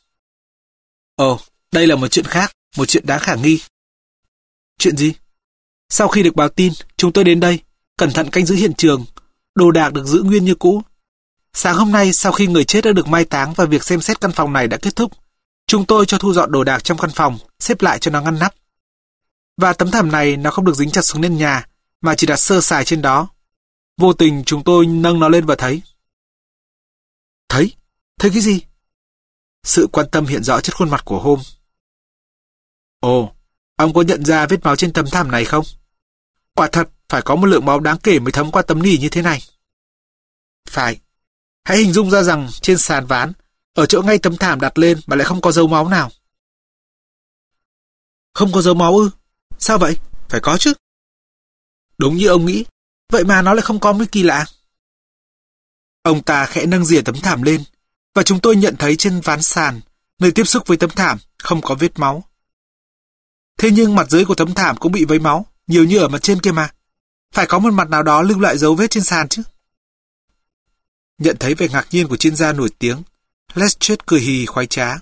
Ồ, đây là một chuyện khác, một chuyện đáng khả nghi. Chuyện gì? Sau khi được báo tin, chúng tôi đến đây, cẩn thận canh giữ hiện trường, đồ đạc được giữ nguyên như cũ. Sáng hôm nay, sau khi người chết đã được mai táng và việc xem xét căn phòng này đã kết thúc, chúng tôi cho thu dọn đồ đạc trong căn phòng, xếp lại cho nó ngăn nắp. Và tấm thảm này nó không được dính chặt xuống nền nhà, mà chỉ đặt sơ sài trên đó. Vô tình chúng tôi nâng nó lên và thấy. Thấy? Thấy cái gì? Sự quan tâm hiện rõ trên khuôn mặt của Holmes. Ồ, ông có nhận ra vết máu trên tấm thảm này không? Quả thật, phải có một lượng máu đáng kể mới thấm qua tấm nỉ như thế này. Phải. Hãy hình dung ra rằng trên sàn ván, ở chỗ ngay tấm thảm đặt lên mà lại không có dấu máu nào. Không có dấu máu ư? Sao vậy? Phải có chứ. Đúng như ông nghĩ, vậy mà nó lại không có mới kỳ lạ. Ông ta khẽ nâng rìa tấm thảm lên, và chúng tôi nhận thấy trên ván sàn, nơi tiếp xúc với tấm thảm, không có vết máu. Thế nhưng mặt dưới của tấm thảm cũng bị vấy máu, nhiều như ở mặt trên kia mà. Phải có một mặt nào đó lưu lại dấu vết trên sàn chứ. Nhận thấy vẻ ngạc nhiên của chuyên gia nổi tiếng, Lestrade cười hì khoái trá.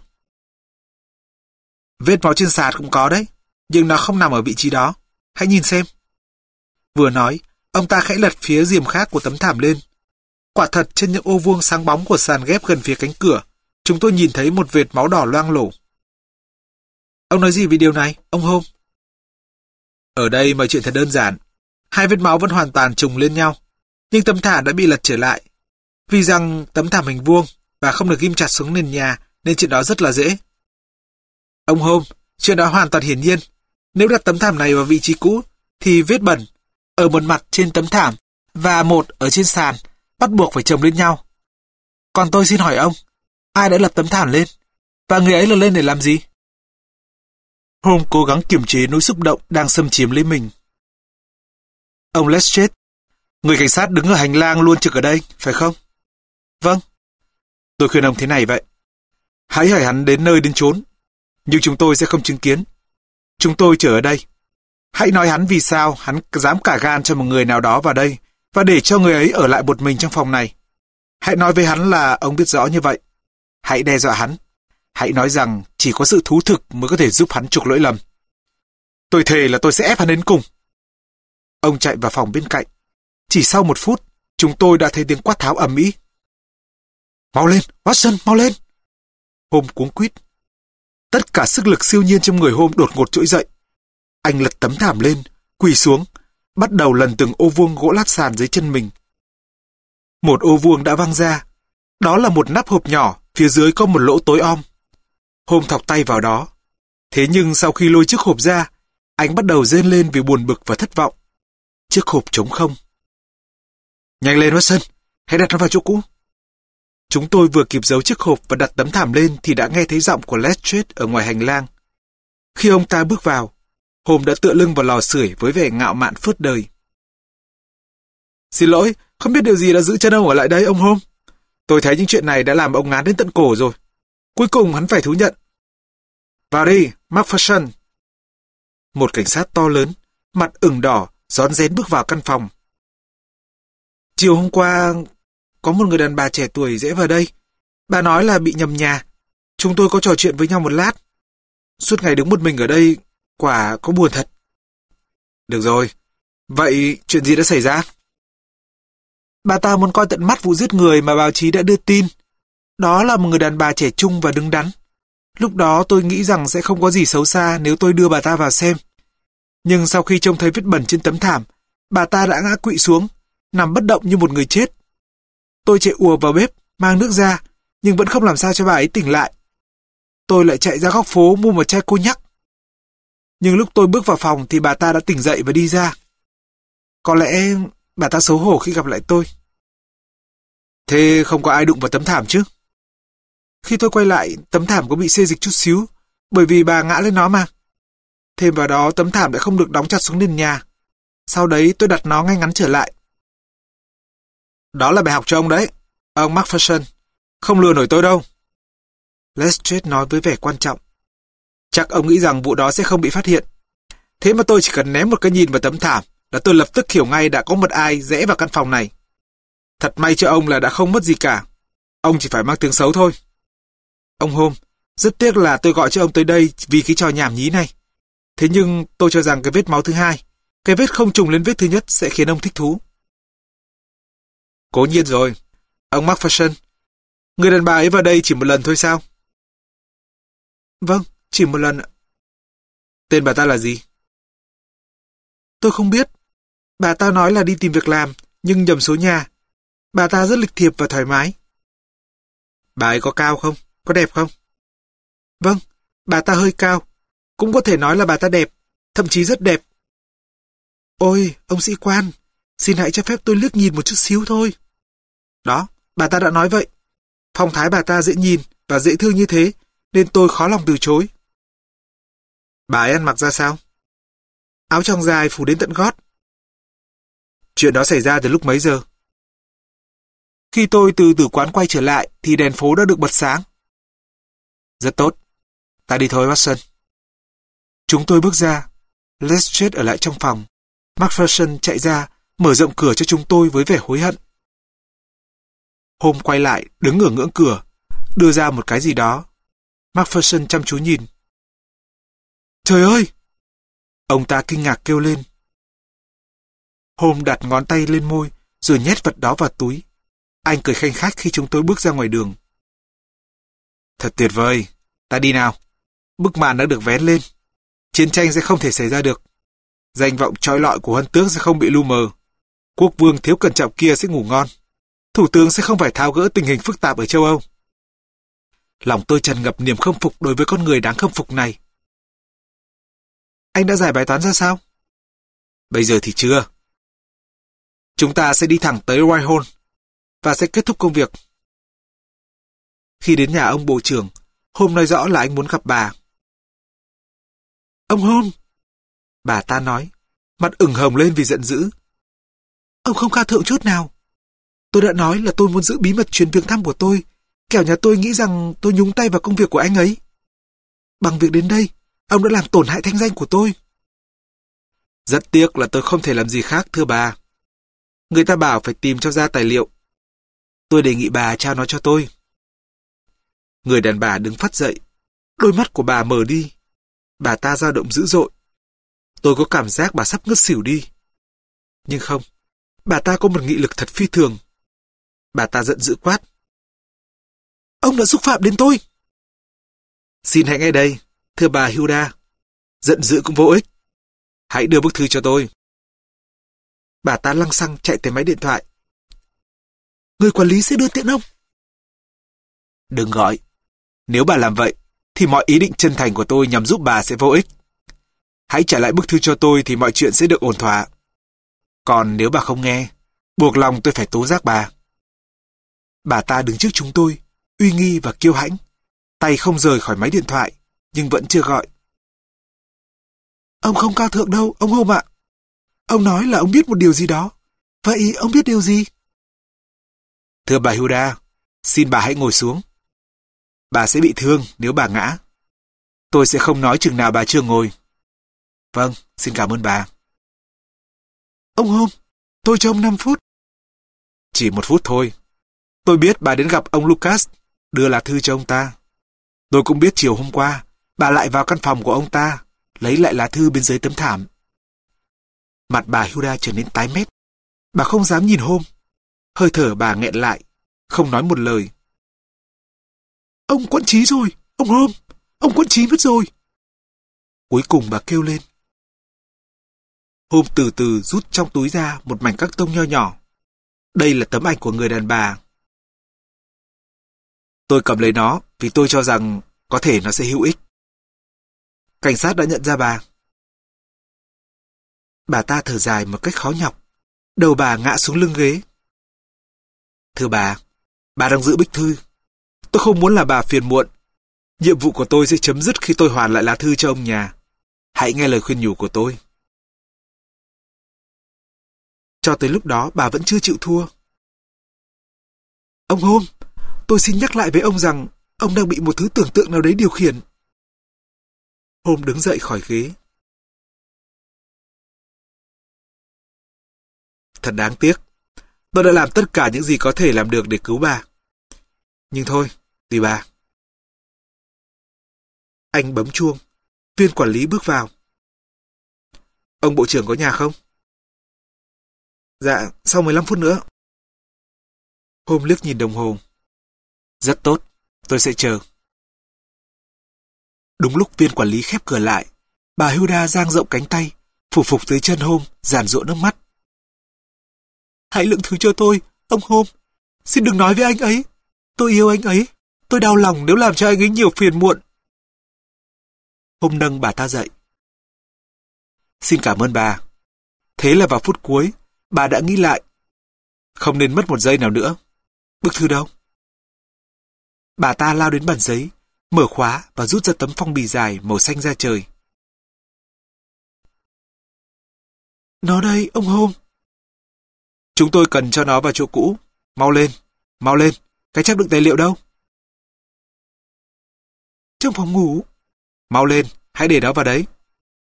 Vết máu trên sàn cũng có đấy, nhưng nó không nằm ở vị trí đó. Hãy nhìn xem. Vừa nói, ông ta khẽ lật phía rìm khác của tấm thảm lên. Quả thật trên những ô vuông sáng bóng của sàn ghép gần phía cánh cửa, chúng tôi nhìn thấy một vệt máu đỏ loang lổ. Ông nói gì về điều này, ông Holmes? Ở đây mọi chuyện thật đơn giản. Hai vết máu vẫn hoàn toàn trùng lên nhau, nhưng tấm thảm đã bị lật trở lại. Vì rằng tấm thảm hình vuông và không được ghim chặt xuống nền nhà, nên chuyện đó rất là dễ. Ông Holmes, chuyện đó hoàn toàn hiển nhiên. Nếu đặt tấm thảm này vào vị trí cũ, thì vết bẩn ở một mặt trên tấm thảm và một ở trên sàn bắt buộc phải chồng lên nhau. Còn tôi xin hỏi ông, ai đã lật tấm thảm lên? Và người ấy lật lên để làm gì? Holmes cố gắng kiềm chế nỗi xúc động đang xâm chiếm lấy mình. Ông Lestrade, người cảnh sát đứng ở hành lang luôn trực ở đây, phải không? Vâng. Tôi khuyên ông thế này vậy. Hãy hỏi hắn đến nơi đến chốn, nhưng chúng tôi sẽ không chứng kiến. Chúng tôi chờ ở đây. Hãy nói hắn vì sao hắn dám cả gan cho một người nào đó vào đây và để cho người ấy ở lại một mình trong phòng này. Hãy nói với hắn là ông biết rõ như vậy. Hãy đe dọa hắn. Hãy nói rằng chỉ có sự thú thực mới có thể giúp hắn chuộc lỗi lầm. Tôi thề là tôi sẽ ép hắn đến cùng. Ông chạy vào phòng bên cạnh. Chỉ sau một phút, chúng tôi đã thấy tiếng quát tháo ầm ĩ. Mau lên, Watson, mau lên. Holmes cuống quýt. Tất cả sức lực siêu nhiên trong người Holmes đột ngột trỗi dậy. Anh lật tấm thảm lên, quỳ xuống, bắt đầu lần từng ô vuông gỗ lát sàn dưới chân mình. Một ô vuông đã văng ra. Đó là một nắp hộp nhỏ, phía dưới có một lỗ tối om. Holmes thọc tay vào đó. Thế nhưng sau khi lôi chiếc hộp ra, anh bắt đầu rên lên vì buồn bực và thất vọng. Chiếc hộp trống không. Nhanh lên Watson, hãy đặt nó vào chỗ cũ. Chúng tôi vừa kịp giấu chiếc hộp và đặt tấm thảm lên thì đã nghe thấy giọng của Lestrade ở ngoài hành lang. Khi ông ta bước vào, Holmes đã tựa lưng vào lò sưởi với vẻ ngạo mạn phớt đời. Xin lỗi, không biết điều gì đã giữ chân ông ở lại đây, ông Holmes. Tôi thấy những chuyện này đã làm ông ngán đến tận cổ rồi. Cuối cùng hắn phải thú nhận. Vào đi, Macpherson. Một cảnh sát to lớn, mặt ửng đỏ, rón rén bước vào căn phòng. Chiều hôm qua, có một người đàn bà trẻ tuổi rẽ vào đây. Bà nói là bị nhầm nhà. Chúng tôi có trò chuyện với nhau một lát. Suốt ngày đứng một mình ở đây, quả có buồn thật. Được rồi, vậy chuyện gì đã xảy ra? Bà ta muốn coi tận mắt vụ giết người mà báo chí đã đưa tin. Đó là một người đàn bà trẻ trung và đứng đắn. Lúc đó tôi nghĩ rằng sẽ không có gì xấu xa nếu tôi đưa bà ta vào xem. Nhưng sau khi trông thấy vết bẩn trên tấm thảm, bà ta đã ngã quỵ xuống, nằm bất động như một người chết. Tôi chạy ùa vào bếp, mang nước ra, nhưng vẫn không làm sao cho bà ấy tỉnh lại. Tôi lại chạy ra góc phố mua một chai cognac. Nhưng lúc tôi bước vào phòng thì bà ta đã tỉnh dậy và đi ra. Có lẽ bà ta xấu hổ khi gặp lại tôi. Thế không có ai đụng vào tấm thảm chứ? Khi tôi quay lại, tấm thảm có bị xê dịch chút xíu, bởi vì bà ngã lên nó mà. Thêm vào đó, tấm thảm đã không được đóng chặt xuống nền nhà. Sau đấy tôi đặt nó ngay ngắn trở lại. Đó là bài học cho ông đấy, ông Macpherson. Không lừa nổi tôi đâu. Lestrade nói với vẻ quan trọng. Chắc ông nghĩ rằng vụ đó sẽ không bị phát hiện. Thế mà tôi chỉ cần ném một cái nhìn vào tấm thảm là tôi lập tức hiểu ngay đã có một ai rẽ vào căn phòng này. Thật may cho ông là đã không mất gì cả. Ông chỉ phải mang tiếng xấu thôi. Ông Holmes, rất tiếc là tôi gọi cho ông tới đây vì cái trò nhảm nhí này. Thế nhưng tôi cho rằng cái vết máu thứ hai, cái vết không trùng lên vết thứ nhất sẽ khiến ông thích thú. Cố nhiên rồi. Ông Macpherson, người đàn bà ấy vào đây chỉ một lần thôi sao? Vâng, chỉ một lần ạ. Tên bà ta là gì? Tôi không biết. Bà ta nói là đi tìm việc làm, nhưng nhầm số nhà. Bà ta rất lịch thiệp và thoải mái. Bà ấy có cao không? Có đẹp không? Vâng, bà ta hơi cao. Cũng có thể nói là bà ta đẹp, thậm chí rất đẹp. Ôi, ông sĩ quan, xin hãy cho phép tôi liếc nhìn một chút xíu thôi. Đó, bà ta đã nói vậy. Phong thái bà ta dễ nhìn và dễ thương như thế, nên tôi khó lòng từ chối. Bà ấy ăn mặc ra sao? Áo choàng dài phủ đến tận gót. Chuyện đó xảy ra từ lúc mấy giờ? Khi tôi từ tử quán quay trở lại thì đèn phố đã được bật sáng. Rất tốt. Ta đi thôi, Watson. Chúng tôi bước ra. Lestrade ở lại trong phòng. Macpherson chạy ra, mở rộng cửa cho chúng tôi với vẻ hối hận. Holmes quay lại, đứng ở ngưỡng cửa, đưa ra một cái gì đó. Macpherson chăm chú nhìn. Trời ơi! Ông ta kinh ngạc kêu lên. Holmes đặt ngón tay lên môi, rồi nhét vật đó vào túi. Anh cười khanh khách khi chúng tôi bước ra ngoài đường. Thật tuyệt vời, ta đi nào. Bức màn đã được vén lên. Chiến tranh sẽ không thể xảy ra được. Danh vọng trói lọi của Huân Tước sẽ không bị lu mờ. Quốc vương thiếu cẩn trọng kia sẽ ngủ ngon. Thủ tướng sẽ không phải tháo gỡ tình hình phức tạp ở châu Âu. Lòng tôi tràn ngập niềm khâm phục đối với con người đáng khâm phục này. Anh đã giải bài toán ra sao? Bây giờ thì chưa. Chúng ta sẽ đi thẳng tới Whitehall và sẽ kết thúc công việc. Khi đến nhà ông bộ trưởng, Holmes nói rõ là anh muốn gặp bà. Ông Holmes, bà ta nói, mặt ửng hồng lên vì giận dữ. Ông không cao thượng chút nào. Tôi đã nói là tôi muốn giữ bí mật chuyến viếng thăm của tôi, Kẻo nhà tôi nghĩ rằng tôi nhúng tay vào công việc của anh ấy. Bằng việc đến đây, ông đã làm tổn hại thanh danh của tôi. Rất tiếc là tôi không thể làm gì khác, thưa bà. Người ta bảo phải tìm cho ra tài liệu. Tôi đề nghị bà trao nó cho tôi. Người đàn bà đứng phắt dậy. Đôi mắt của bà mở đi. Bà ta dao động dữ dội. Tôi có cảm giác bà sắp ngất xỉu đi. Nhưng không, bà ta có một nghị lực thật phi thường. Bà ta giận dữ quát. Ông đã xúc phạm đến tôi. Xin hãy nghe đây, thưa bà Hilda. Giận dữ cũng vô ích. Hãy đưa bức thư cho tôi. Bà ta lăng xăng chạy tới máy điện thoại. Người quản lý sẽ đưa tiện ông. Đừng gọi. Nếu bà làm vậy, thì mọi ý định chân thành của tôi nhằm giúp bà sẽ vô ích. Hãy trả lại bức thư cho tôi thì mọi chuyện sẽ được ổn thỏa. Còn nếu bà không nghe, buộc lòng tôi phải tố giác bà. Bà ta đứng trước chúng tôi, uy nghi và kiêu hãnh. Tay không rời khỏi máy điện thoại, nhưng vẫn chưa gọi. Ông không cao thượng đâu, ông Hôm ạ. Ông nói là ông biết một điều gì đó. Vậy ông biết điều gì? Thưa bà Hilda, xin bà hãy ngồi xuống. Bà sẽ bị thương nếu bà ngã. Tôi sẽ không nói chừng nào bà chưa ngồi. Vâng, xin cảm ơn bà. Ông Hôm, tôi cho ông năm phút. Chỉ một phút thôi. Tôi biết bà đến gặp ông Lucas, đưa lá thư cho ông ta. Tôi cũng biết chiều hôm qua, bà lại vào căn phòng của ông ta, lấy lại lá thư bên dưới tấm thảm. Mặt bà Hilda trở nên tái mét. Bà không dám nhìn Hôm. Hơi thở bà nghẹn lại, không nói một lời. Ông quẫn trí rồi, ông Hôm, ông quẫn trí mất rồi. Cuối cùng bà kêu lên. Hôm từ từ rút trong túi ra một mảnh các tông nho nhỏ. Đây là tấm ảnh của người đàn bà. Tôi cầm lấy nó vì tôi cho rằng có thể nó sẽ hữu ích. Cảnh sát đã nhận ra bà. Bà ta thở dài một cách khó nhọc. Đầu bà ngã xuống lưng ghế. Thưa bà, bà đang giữ bức thư. Tôi không muốn là bà phiền muộn. Nhiệm vụ của tôi sẽ chấm dứt khi tôi hoàn lại lá thư cho ông nhà. Hãy nghe lời khuyên nhủ của tôi. Cho tới lúc đó bà vẫn chưa chịu thua. Ông Hôm, tôi xin nhắc lại với ông rằng ông đang bị một thứ tưởng tượng nào đấy điều khiển. Hôm đứng dậy khỏi ghế. Thật đáng tiếc. Tôi đã làm tất cả những gì có thể làm được để cứu bà. Nhưng thôi, tùy bà. Anh bấm chuông. Viên quản lý bước vào. Ông bộ trưởng có nhà không? Dạ, sau mười lăm phút nữa. Hôm liếc nhìn đồng hồ. Rất tốt, tôi sẽ chờ. Đúng lúc viên quản lý khép cửa lại, bà Hilda dang rộng cánh tay, phủ phục dưới chân Hôm, giàn giụa nước mắt. Hãy lượng thứ cho tôi, ông Hôm. Xin đừng nói với anh ấy. Tôi yêu anh ấy. Tôi đau lòng nếu làm cho anh ấy nhiều phiền muộn. Hôm nâng bà ta dậy. Xin cảm ơn bà. Thế là vào phút cuối, bà đã nghĩ lại. Không nên mất một giây nào nữa. Bức thư đâu? Bà ta lao đến bàn giấy, mở khóa và rút ra tấm phong bì dài màu xanh da trời. Nó đây, ông Hôm. Chúng tôi cần cho nó vào chỗ cũ. Mau lên, mau lên. Cái chắc đựng tài liệu đâu? Trong phòng ngủ. Mau lên, hãy để nó vào đấy.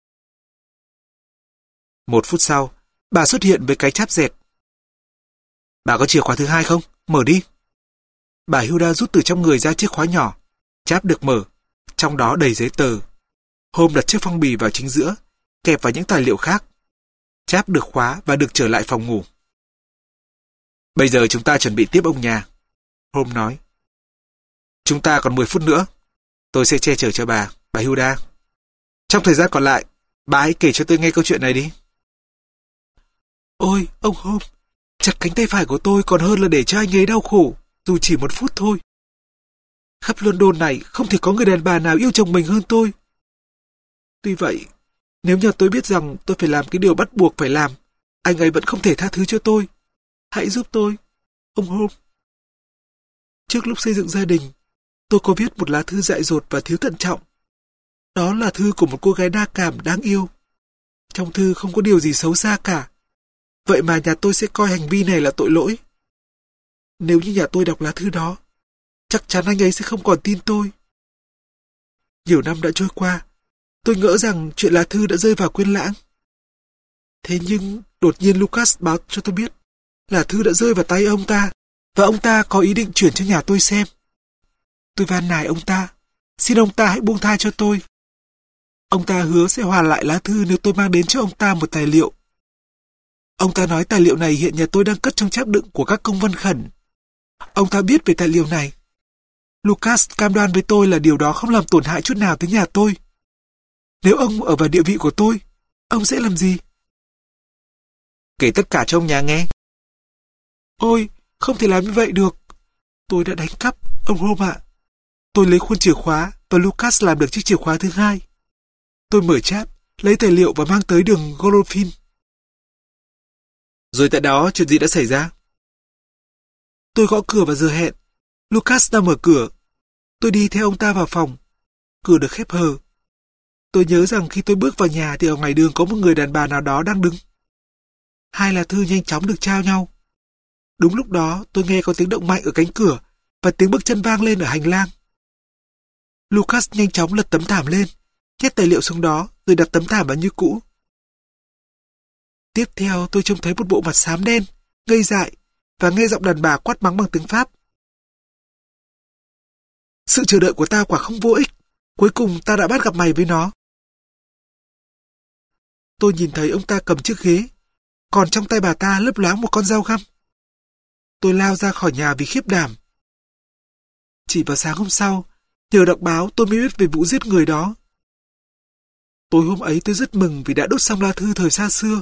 Một phút sau, bà xuất hiện với cái cháp dẹt. Bà có chìa khóa thứ hai không? Mở đi. Bà Hilda rút từ trong người ra chiếc khóa nhỏ. Cháp được mở, trong đó đầy giấy tờ. Hôm đặt chiếc phong bì vào chính giữa, kẹp vào những tài liệu khác. Cháp được khóa và được trở lại phòng ngủ. Bây giờ chúng ta chuẩn bị tiếp ông nhà. Hôm nói. Chúng ta còn mười phút nữa. Tôi sẽ che chở cho bà, bà Hilda. Trong thời gian còn lại, bà hãy kể cho tôi nghe câu chuyện này đi. Ôi, ông Hôm, chặt cánh tay phải của tôi còn hơn là để cho anh ấy đau khổ, dù chỉ một phút thôi. Khắp London này không thể có người đàn bà nào yêu chồng mình hơn tôi. Tuy vậy, nếu nhà tôi biết rằng tôi phải làm cái điều bắt buộc phải làm, anh ấy vẫn không thể tha thứ cho tôi. Hãy giúp tôi, ông Hôm. Trước lúc xây dựng gia đình, tôi có viết một lá thư dại dột và thiếu thận trọng. Đó là thư của một cô gái đa cảm đáng yêu. Trong thư không có điều gì xấu xa cả. Vậy mà nhà tôi sẽ coi hành vi này là tội lỗi. Nếu như nhà tôi đọc lá thư đó, chắc chắn anh ấy sẽ không còn tin tôi. Nhiều năm đã trôi qua, tôi ngỡ rằng chuyện lá thư đã rơi vào quên lãng. Thế nhưng đột nhiên Lucas báo cho tôi biết là thư đã rơi vào tay ông ta, và ông ta có ý định chuyển cho nhà tôi xem. Tôi van nài ông ta, xin ông ta hãy buông tha cho tôi. Ông ta hứa sẽ hoàn lại lá thư nếu tôi mang đến cho ông ta một tài liệu. Ông ta nói tài liệu này hiện nhà tôi đang cất trong cháp đựng của các công văn khẩn. Ông ta biết về tài liệu này. Lucas cam đoan với tôi là điều đó không làm tổn hại chút nào tới nhà tôi. Nếu ông ở vào địa vị của tôi, ông sẽ làm gì? Kể tất cả cho ông nhà nghe. Ôi, không thể làm như vậy được. Tôi đã đánh cắp, ông Rome ạ. Tôi lấy khuôn chìa khóa và Lucas làm được chiếc chìa khóa thứ hai. Tôi mở cháp, lấy tài liệu và mang tới đường Golofin. Rồi tại đó chuyện gì đã xảy ra? Tôi gõ cửa vào giờ hẹn. Lucas đang mở cửa. Tôi đi theo ông ta vào phòng. Cửa được khép hờ. Tôi nhớ rằng khi tôi bước vào nhà thì ở ngoài đường có một người đàn bà nào đó đang đứng. Hai lá thư nhanh chóng được trao nhau. Đúng lúc đó tôi nghe có tiếng động mạnh ở cánh cửa và tiếng bước chân vang lên ở hành lang. Lucas nhanh chóng lật tấm thảm lên, nhét tài liệu xuống đó rồi đặt tấm thảm vào như cũ. Tiếp theo tôi trông thấy một bộ mặt xám đen, ngây dại và nghe giọng đàn bà quát mắng bằng tiếng Pháp. Sự chờ đợi của ta quả không vô ích. Cuối cùng ta đã bắt gặp mày với nó. Tôi nhìn thấy ông ta cầm chiếc ghế, còn trong tay bà ta lấp loáng một con dao găm. Tôi lao ra khỏi nhà vì khiếp đảm. Chỉ vào sáng hôm sau, nhờ đọc báo tôi mới biết về vụ giết người đó. Tối hôm ấy tôi rất mừng vì đã đốt xong lá thư thời xa xưa.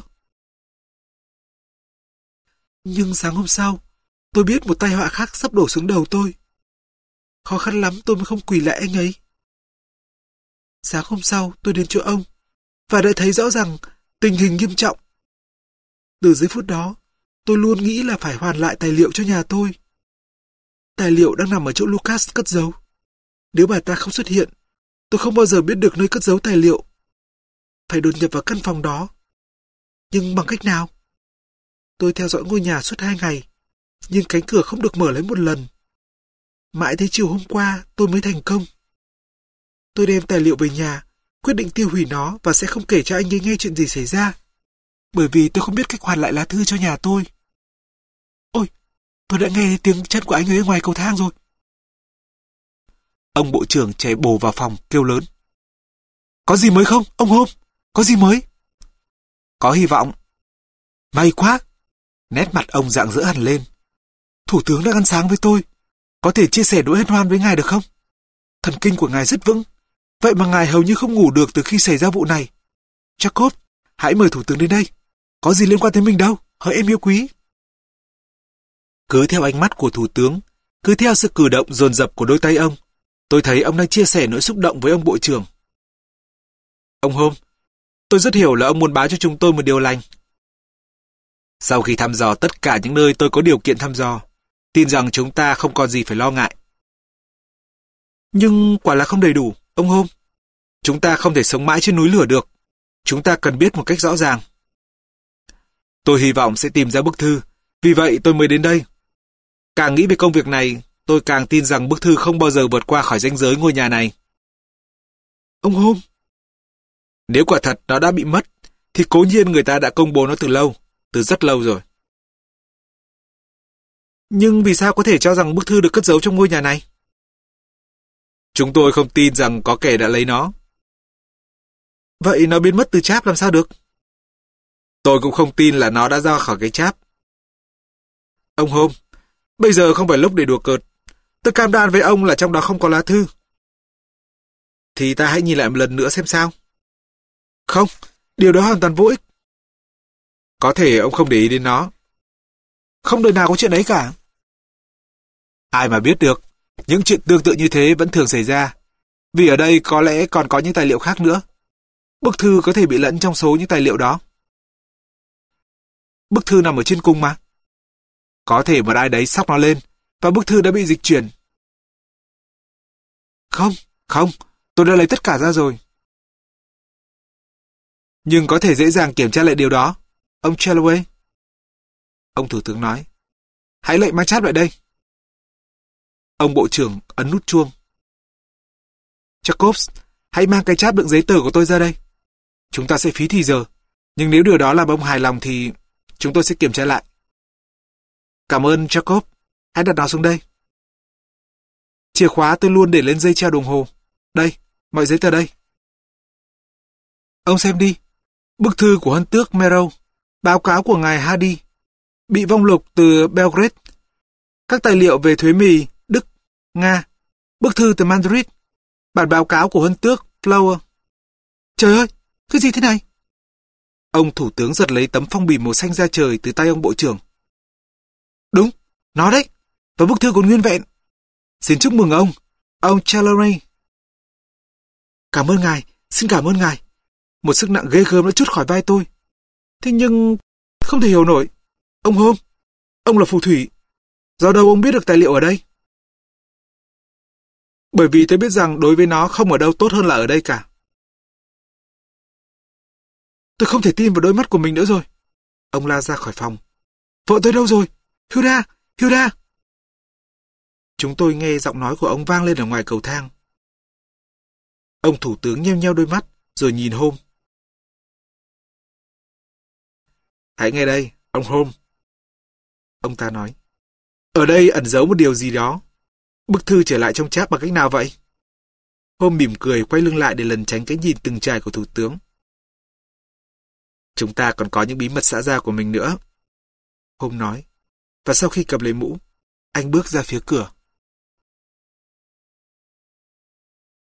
Nhưng sáng hôm sau, tôi biết một tai họa khác sắp đổ xuống đầu tôi. Khó khăn lắm tôi mới không quỳ lại anh ấy. Sáng hôm sau tôi đến chỗ ông và đã thấy rõ rằng tình hình nghiêm trọng. Từ giây phút đó, tôi luôn nghĩ là phải hoàn lại tài liệu cho nhà tôi. Tài liệu đang nằm ở chỗ Lucas cất giấu. Nếu bà ta không xuất hiện, tôi không bao giờ biết được nơi cất giấu tài liệu. Phải đột nhập vào căn phòng đó. Nhưng bằng cách nào? Tôi theo dõi ngôi nhà suốt hai ngày, nhưng cánh cửa không được mở lấy một lần. Mãi tới chiều hôm qua tôi mới thành công. Tôi đem tài liệu về nhà, quyết định tiêu hủy nó và sẽ không kể cho anh ấy nghe chuyện gì xảy ra. Bởi vì tôi không biết cách hoàn lại lá thư cho nhà tôi. Ôi, tôi đã nghe tiếng chân của anh ấy ở ngoài cầu thang rồi. Ông bộ trưởng chạy bổ vào phòng kêu lớn. Có gì mới không, ông Hôm? Có gì mới? Có hy vọng. May quá. Nét mặt ông rạng rỡ hẳn lên. Thủ tướng đang ăn sáng với tôi. Có thể chia sẻ nỗi hân hoan với ngài được không? Thần kinh của ngài rất vững. Vậy mà ngài hầu như không ngủ được từ khi xảy ra vụ này. Jacob, hãy mời thủ tướng đến đây. Có gì liên quan tới mình đâu, hỡi em yêu quý. Cứ theo ánh mắt của thủ tướng, cứ theo sự cử động dồn dập của đôi tay ông, tôi thấy ông đang chia sẻ nỗi xúc động với ông bộ trưởng. Ông Hôm, tôi rất hiểu là ông muốn báo cho chúng tôi một điều lành. Sau khi thăm dò tất cả những nơi tôi có điều kiện thăm dò, tin rằng chúng ta không còn gì phải lo ngại. Nhưng quả là không đầy đủ, ông Hôm. Chúng ta không thể sống mãi trên núi lửa được. Chúng ta cần biết một cách rõ ràng. Tôi hy vọng sẽ tìm ra bức thư, vì vậy tôi mới đến đây. Càng nghĩ về công việc này, tôi càng tin rằng bức thư không bao giờ vượt qua khỏi ranh giới ngôi nhà này. Ông Hôm, nếu quả thật nó đã bị mất, thì cố nhiên người ta đã công bố nó từ lâu, từ rất lâu rồi. Nhưng vì sao có thể cho rằng bức thư được cất giấu trong ngôi nhà này? Chúng tôi không tin rằng có kẻ đã lấy nó. Vậy nó biến mất từ cháp làm sao được? Tôi cũng không tin là nó đã ra khỏi cái cháp. Ông Hôm, bây giờ không phải lúc để đùa cợt. Tôi cam đoan với ông là trong đó không có lá thư. Thì ta hãy nhìn lại một lần nữa xem sao. Không, điều đó hoàn toàn vô ích. Có thể ông không để ý đến nó. Không đời nào có chuyện ấy cả. Ai mà biết được, những chuyện tương tự như thế vẫn thường xảy ra. Vì ở đây có lẽ còn có những tài liệu khác nữa. Bức thư có thể bị lẫn trong số những tài liệu đó. Bức thư nằm ở trên cùng mà. Có thể một ai đấy xóc nó lên, và bức thư đã bị dịch chuyển. Không, không, tôi đã lấy tất cả ra rồi. Nhưng có thể dễ dàng kiểm tra lại điều đó, ông Calloway. Ông thủ tướng nói. Hãy lệnh mang cháp lại đây. Ông bộ trưởng ấn nút chuông. Jacobs, hãy mang cái cháp đựng giấy tờ của tôi ra đây. Chúng ta sẽ phí thì giờ, nhưng nếu điều đó làm ông hài lòng thì chúng tôi sẽ kiểm tra lại. Cảm ơn, Jacob. Hãy đặt nó xuống đây. Chìa khóa tôi luôn để lên dây treo đồng hồ. Đây, mọi giấy tờ đây. Ông xem đi. Bức thư của Hân tước Merrow, báo cáo của ngài Hardy, bị vong lục từ Belgrade, các tài liệu về thuế mì, Đức, Nga, bức thư từ Madrid, bản báo cáo của Hân tước Flower. Trời ơi, cái gì thế này? Ông thủ tướng giật lấy tấm phong bì màu xanh da trời từ tay ông bộ trưởng. Đúng, nó đấy, và bức thư còn nguyên vẹn. Xin chúc mừng ông, ông Challery. Cảm ơn ngài, xin cảm ơn ngài. Một sức nặng ghê gớm đã trút khỏi vai tôi. Thế nhưng, không thể hiểu nổi. Ông Holmes, ông là phù thủy. Do đâu ông biết được tài liệu ở đây? Bởi vì tôi biết rằng đối với nó không ở đâu tốt hơn là ở đây cả. Tôi không thể tin vào đôi mắt của mình nữa rồi. Ông la ra khỏi phòng. Vợ tôi đâu rồi? Hilda, Hilda. Chúng tôi nghe giọng nói của ông vang lên ở ngoài cầu thang. Ông thủ tướng nheo nheo đôi mắt, rồi nhìn Holmes. Hãy nghe đây, ông Holmes. Ông ta nói. Ở đây ẩn giấu một điều gì đó. Bức thư trở lại trong cháp bằng cách nào vậy? Holmes mỉm cười quay lưng lại để lẩn tránh cái nhìn từng trải của thủ tướng. Chúng ta còn có những bí mật xã giao của mình nữa. Holmes nói. Và sau khi cầm lấy mũ, anh bước ra phía cửa.